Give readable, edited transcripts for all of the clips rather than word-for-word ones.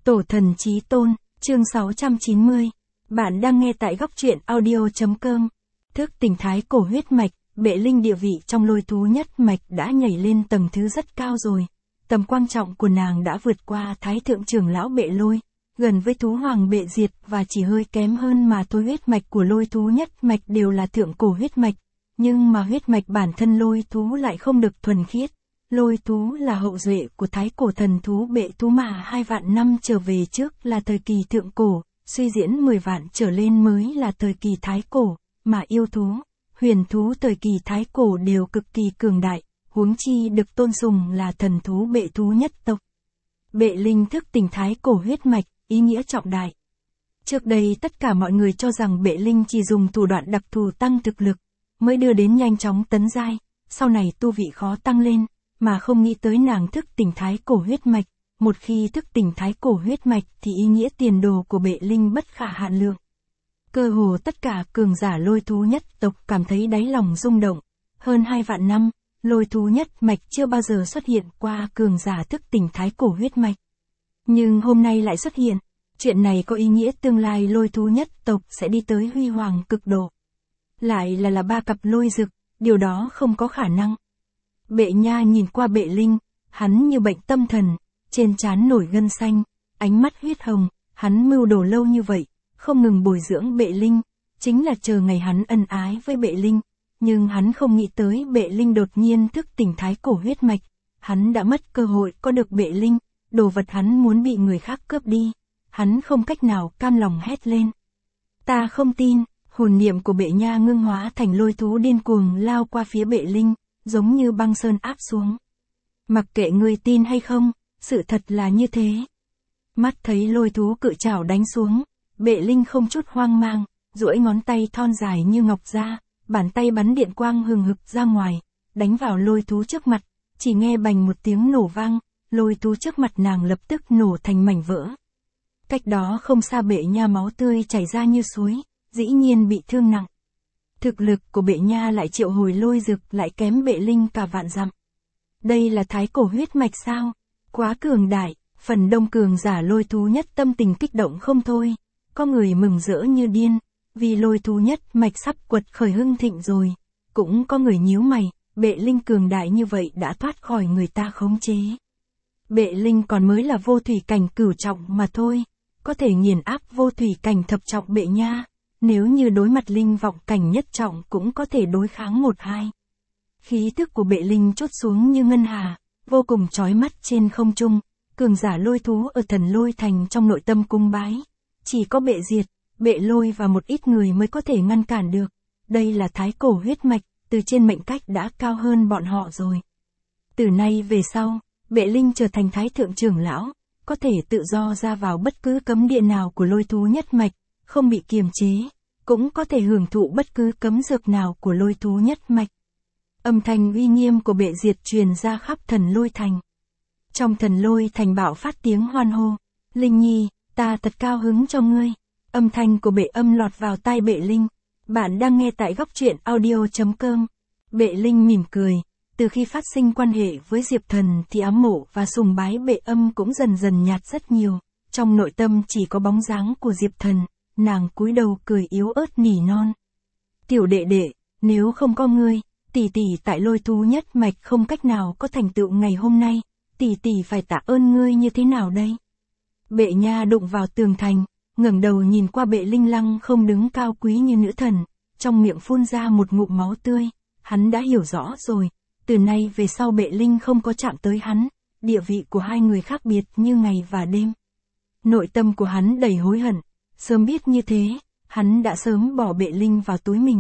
Tổ thần chí tôn, chương 690. Bạn đang nghe tại góc truyện audio.com. Thức tỉnh thái cổ huyết mạch, Bệ Linh địa vị trong Lôi thú nhất mạch đã nhảy lên tầng thứ rất cao rồi. Tầm quan trọng của nàng đã vượt qua Thái thượng trưởng lão Bệ Lôi, gần với thú hoàng Bệ Diệt và chỉ hơi kém hơn mà thôi. Huyết mạch của Lôi thú nhất mạch đều là thượng cổ huyết mạch, nhưng mà huyết mạch bản thân Lôi thú lại không được thuần khiết. Lôi thú là hậu duệ của thái cổ thần thú Bệ thú mà 2 vạn năm trở về trước là thời kỳ thượng cổ, suy diễn 10 vạn trở lên mới là thời kỳ thái cổ, mà yêu thú, huyền thú thời kỳ thái cổ đều cực kỳ cường đại, huống chi được tôn sùng là thần thú Bệ thú nhất tộc. Bệ Linh thức tỉnh thái cổ huyết mạch, ý nghĩa trọng đại. Trước đây tất cả mọi người cho rằng Bệ Linh chỉ dùng thủ đoạn đặc thù tăng thực lực, mới đưa đến nhanh chóng tấn giai, sau này tu vị khó tăng lên, mà không nghĩ tới nàng thức tỉnh thái cổ huyết mạch. Một khi thức tỉnh thái cổ huyết mạch thì ý nghĩa tiền đồ của Bệ Linh bất khả hạn lượng. Cơ hồ tất cả cường giả Lôi thú nhất tộc cảm thấy đáy lòng rung động. Hơn 2 vạn năm, Lôi thú nhất mạch chưa bao giờ xuất hiện qua cường giả thức tỉnh thái cổ huyết mạch. Nhưng hôm nay lại xuất hiện. Chuyện này có ý nghĩa tương lai Lôi thú nhất tộc sẽ đi tới huy hoàng cực độ. Lại là 3 cặp lôi rực, điều đó không có khả năng. Bệ Nha nhìn qua Bệ Linh, hắn như bệnh tâm thần, trên trán nổi gân xanh, ánh mắt huyết hồng, hắn mưu đồ lâu như vậy, không ngừng bồi dưỡng Bệ Linh, chính là chờ ngày hắn ân ái với Bệ Linh, nhưng hắn không nghĩ tới Bệ Linh đột nhiên thức tỉnh thái cổ huyết mạch, hắn đã mất cơ hội có được Bệ Linh, đồ vật hắn muốn bị người khác cướp đi, hắn không cách nào cam lòng hét lên. Ta không tin, hồn niệm của Bệ Nha ngưng hóa thành lôi thú điên cuồng lao qua phía Bệ Linh, giống như băng sơn áp xuống. Mặc kệ ngươi tin hay không, sự thật là như thế. Mắt thấy lôi thú cự trảo đánh xuống, Bệ Linh không chút hoang mang, duỗi ngón tay thon dài như ngọc ra, bàn tay bắn điện quang hừng hực ra ngoài, đánh vào lôi thú trước mặt, chỉ nghe bành một tiếng nổ vang, lôi thú trước mặt nàng lập tức nổ thành mảnh vỡ. Cách đó không xa Bệ Nha máu tươi chảy ra như suối, dĩ nhiên bị thương nặng. Thực lực của Bệ Nha lại triệu hồi lôi rực lại kém Bệ Linh cả vạn dặm. Đây là thái cổ huyết mạch sao? Quá cường đại, phần đông cường giả Lôi thú nhất tâm tình kích động không thôi. Có người mừng rỡ như điên, vì Lôi thú nhất mạch sắp quật khởi hưng thịnh rồi. Cũng có người nhíu mày, Bệ Linh cường đại như vậy đã thoát khỏi người ta khống chế. Bệ Linh còn mới là vô thủy cảnh cửu trọng mà thôi, có thể nghiền áp vô thủy cảnh thập trọng Bệ Nha. Nếu như đối mặt linh vọng cảnh nhất trọng cũng có thể đối kháng 1-2. Khí thức của Bệ Linh chốt xuống như ngân hà, vô cùng chói mắt trên không trung, cường giả Lôi thú ở Thần Lôi Thành trong nội tâm cung bái. Chỉ có Bệ Diệt, Bệ Lôi và một ít người mới có thể ngăn cản được. Đây là thái cổ huyết mạch, từ trên mệnh cách đã cao hơn bọn họ rồi. Từ nay về sau, Bệ Linh trở thành thái thượng trưởng lão, có thể tự do ra vào bất cứ cấm địa nào của Lôi thú nhất mạch, không bị kiềm chế, cũng có thể hưởng thụ bất cứ cấm dược nào của Lôi thú nhất mạch. Âm thanh uy nghiêm của Bệ Diệt truyền ra khắp Thần Lôi Thành. Trong Thần Lôi Thành bạo phát tiếng hoan hô, Linh Nhi, ta thật cao hứng cho ngươi. Âm thanh của Bệ Âm lọt vào tai Bệ Linh. Bạn đang nghe tại góc truyện audio.com. Bệ Linh mỉm cười, từ khi phát sinh quan hệ với Diệp Thần thì ám mộ và sùng bái Bệ Âm cũng dần dần nhạt rất nhiều, trong nội tâm chỉ có bóng dáng của Diệp Thần. Nàng cúi đầu cười yếu ớt nỉ non. Tiểu đệ đệ, nếu không có ngươi, tỷ tỷ tại Lôi thú nhất mạch không cách nào có thành tựu ngày hôm nay, tỷ tỷ phải tạ ơn ngươi như thế nào đây? Bệ Nha đụng vào tường thành, ngẩng đầu nhìn qua Bệ Linh lăng không đứng cao quý như nữ thần, trong miệng phun ra một ngụm máu tươi, hắn đã hiểu rõ rồi, từ nay về sau Bệ Linh không có chạm tới hắn, địa vị của hai người khác biệt như ngày và đêm. Nội tâm của hắn đầy hối hận. Sớm biết như thế, hắn đã sớm bỏ Bệ Linh vào túi mình.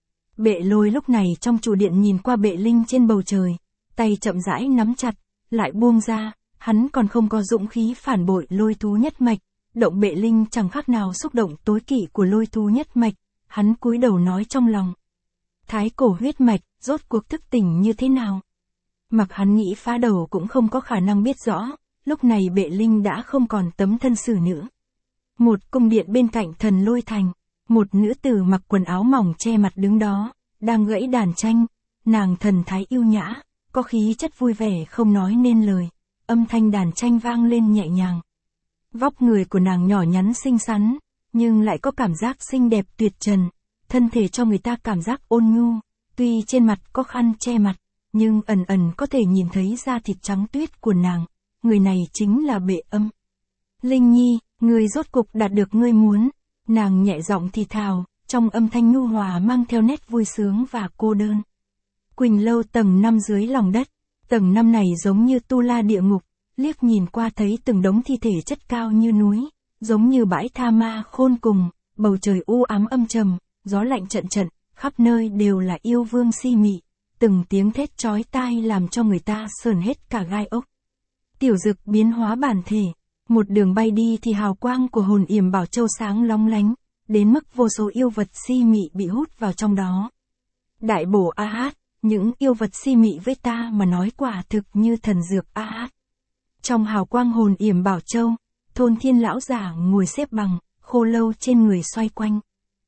Bệ Lôi lúc này trong trụ điện nhìn qua Bệ Linh trên bầu trời, tay chậm rãi nắm chặt, lại buông ra, hắn còn không có dũng khí phản bội Lôi thú nhất mạch, động Bệ Linh chẳng khác nào xúc động tối kỵ của Lôi thú nhất mạch, hắn cúi đầu nói trong lòng. Thái cổ huyết mạch, rốt cuộc thức tỉnh như thế nào? Mặc hắn nghĩ phá đầu cũng không có khả năng biết rõ, lúc này Bệ Linh đã không còn tấm thân xử nữa. Một cung điện bên cạnh Thần Lôi Thành, một nữ tử mặc quần áo mỏng che mặt đứng đó, đang gãy đàn tranh, nàng thần thái yêu nhã, có khí chất vui vẻ không nói nên lời, âm thanh đàn tranh vang lên nhẹ nhàng. Vóc người của nàng nhỏ nhắn xinh xắn, nhưng lại có cảm giác xinh đẹp tuyệt trần, thân thể cho người ta cảm giác ôn nhu, tuy trên mặt có khăn che mặt, nhưng ẩn ẩn có thể nhìn thấy da thịt trắng tuyết của nàng, người này chính là Bệ Âm. Linh Nhi, ngươi rốt cục đạt được ngươi muốn, nàng nhẹ giọng thì thào, trong âm thanh nhu hòa mang theo nét vui sướng và cô đơn. Quỳnh Lâu tầng 5 dưới lòng đất, tầng 5 này giống như tu la địa ngục, liếc nhìn qua thấy từng đống thi thể chất cao như núi, giống như bãi tha ma khôn cùng, bầu trời u ám âm trầm, gió lạnh trận trận, khắp nơi đều là yêu vương si mị, từng tiếng thét chói tai làm cho người ta sởn hết cả gai ốc. Tiểu Dực biến hóa bản thể, một đường bay đi thì hào quang của hồn yểm bảo châu sáng long lánh, đến mức vô số yêu vật si mị bị hút vào trong đó. Đại bổ a hát, những yêu vật si mị với ta mà nói quả thực như thần dược a hát. Trong hào quang hồn yểm bảo châu, Thôn Thiên lão giả ngồi xếp bằng, khô lâu trên người xoay quanh.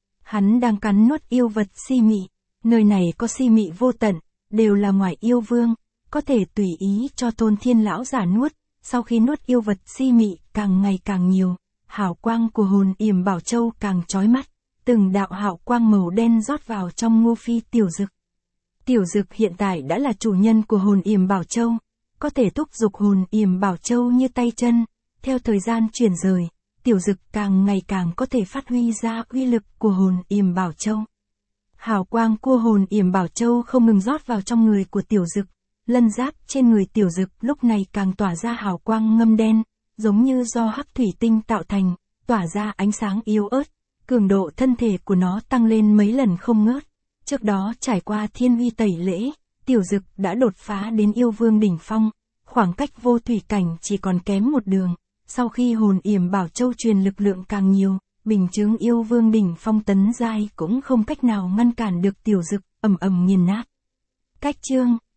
Hắn đang cắn nuốt yêu vật si mị, nơi này có si mị vô tận, đều là ngoài yêu vương, có thể tùy ý cho Thôn Thiên lão giả nuốt, sau khi nuốt yêu vật si mị càng ngày càng nhiều, hào quang của hồn yểm bảo châu càng chói mắt, từng đạo hào quang màu đen rót vào trong Ngô Phi Tiểu Dực. Tiểu Dực hiện tại đã là chủ nhân của hồn yểm bảo châu, có thể thúc giục hồn yểm bảo châu như tay chân, theo thời gian chuyển rời, Tiểu Dực càng ngày càng có thể phát huy ra uy lực của hồn yểm bảo châu. Hào quang của hồn yểm bảo châu không ngừng rót vào trong người của Tiểu Dực, lân giáp trên người Tiểu Dực lúc này càng tỏa ra hào quang ngâm đen, giống như do hắc thủy tinh tạo thành, tỏa ra ánh sáng yếu ớt, cường độ thân thể của nó tăng lên mấy lần không ngớt. Trước đó trải qua thiên uy tẩy lễ, Tiểu Dực đã đột phá đến yêu vương đỉnh phong, khoảng cách vô thủy cảnh chỉ còn kém một đường. Sau khi hồn yểm bảo châu truyền lực lượng càng nhiều, bình chứng yêu vương đỉnh phong tấn giai cũng không cách nào ngăn cản được Tiểu Dực, ầm ầm nghiền nát. Cách chương